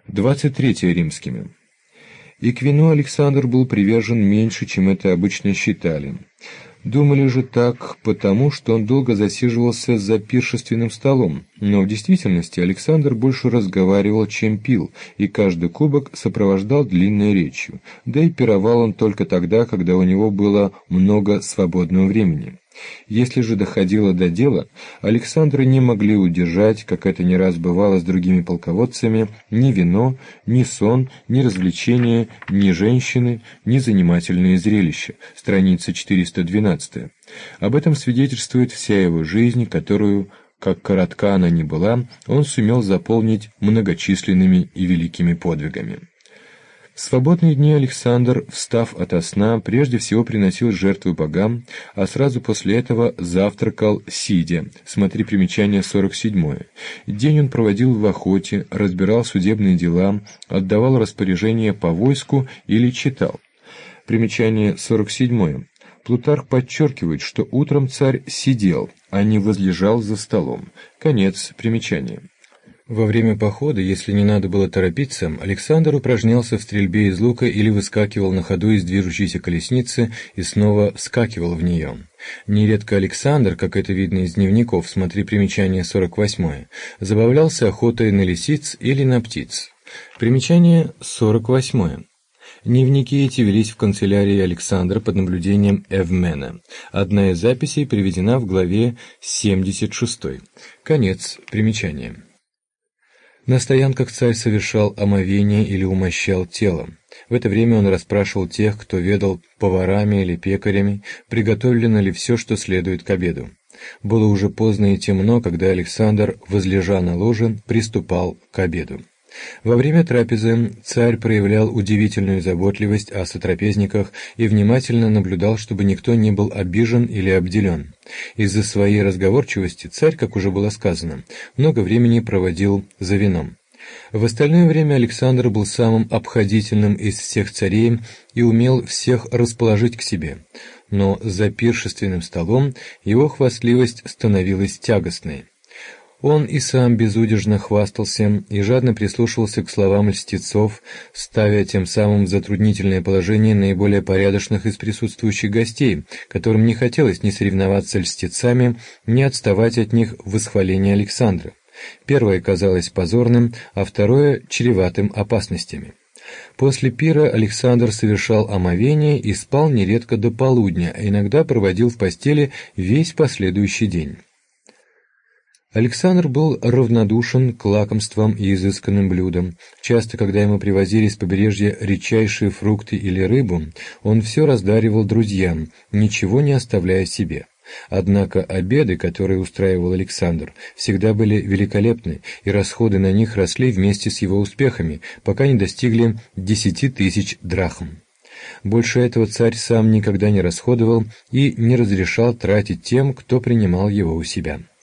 23 римскими. И к вину Александр был привержен меньше, чем это обычно считали. Думали же так потому, что он долго засиживался за пиршественным столом, но в действительности Александр больше разговаривал, чем пил, и каждый кубок сопровождал длинной речью, да и пировал он только тогда, когда у него было много свободного времени. Если же доходило до дела, Александры не могли удержать, как это не раз бывало с другими полководцами, ни вино, ни сон, ни развлечения, ни женщины, ни занимательные зрелища. Страница 412. Об этом свидетельствует вся его жизнь, которую, как коротка она ни была, он сумел заполнить многочисленными и великими подвигами. В свободные дни Александр, встав ото сна, прежде всего приносил жертву богам, а сразу после этого завтракал сидя. Смотри примечание 47. День он проводил в охоте, разбирал судебные дела, отдавал распоряжения по войску или читал. Примечание 47. Плутарх подчеркивает, что утром царь сидел, а не возлежал за столом. Конец примечания. Во время похода, если не надо было торопиться, Александр упражнялся в стрельбе из лука или выскакивал на ходу из движущейся колесницы и снова вскакивал в нее. Нередко Александр, как это видно из дневников, смотри примечание 48, забавлялся охотой на лисиц или на птиц. Примечание 48. Дневники эти велись в канцелярии Александра под наблюдением Эвмена. Одна из записей приведена в главе 76. Конец примечания. На стоянках царь совершал омовение или умощал тело. В это время он расспрашивал тех, кто ведал поварами или пекарями, приготовлено ли все, что следует к обеду. Было уже поздно и темно, когда Александр, возлежа на ложе, приступал к обеду. Во время трапезы царь проявлял удивительную заботливость о сотрапезниках и внимательно наблюдал, чтобы никто не был обижен или обделен. Из-за своей разговорчивости царь, как уже было сказано, много времени проводил за вином. В остальное время Александр был самым обходительным из всех царей и умел всех расположить к себе. Но за пиршественным столом его хвастливость становилась тягостной. Он и сам безудержно хвастался и жадно прислушивался к словам льстецов, ставя тем самым в затруднительное положение наиболее порядочных из присутствующих гостей, которым не хотелось ни соревноваться льстецами, ни отставать от них в восхвалении Александра. Первое казалось позорным, а второе — чреватым опасностями. После пира Александр совершал омовение и спал нередко до полудня, а иногда проводил в постели весь последующий день. Александр был равнодушен к лакомствам и изысканным блюдам. Часто, когда ему привозили с побережья редчайшие фрукты или рыбу, он все раздаривал друзьям, ничего не оставляя себе. Однако обеды, которые устраивал Александр, всегда были великолепны, и расходы на них росли вместе с его успехами, пока не достигли 10 000 драхм. Больше этого царь сам никогда не расходовал и не разрешал тратить тем, кто принимал его у себя.